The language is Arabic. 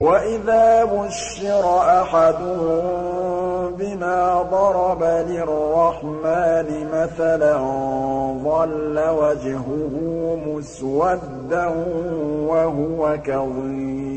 وَإِذَا بُشِّرَ أَحَدُهُم بِمَا ضَرَبَ لِلرَّحْمَٰنِ مَثَلًا ظَلَّ وَجْهُهُ مُسْوَدًّا وَهُوَ كَظِيمٌ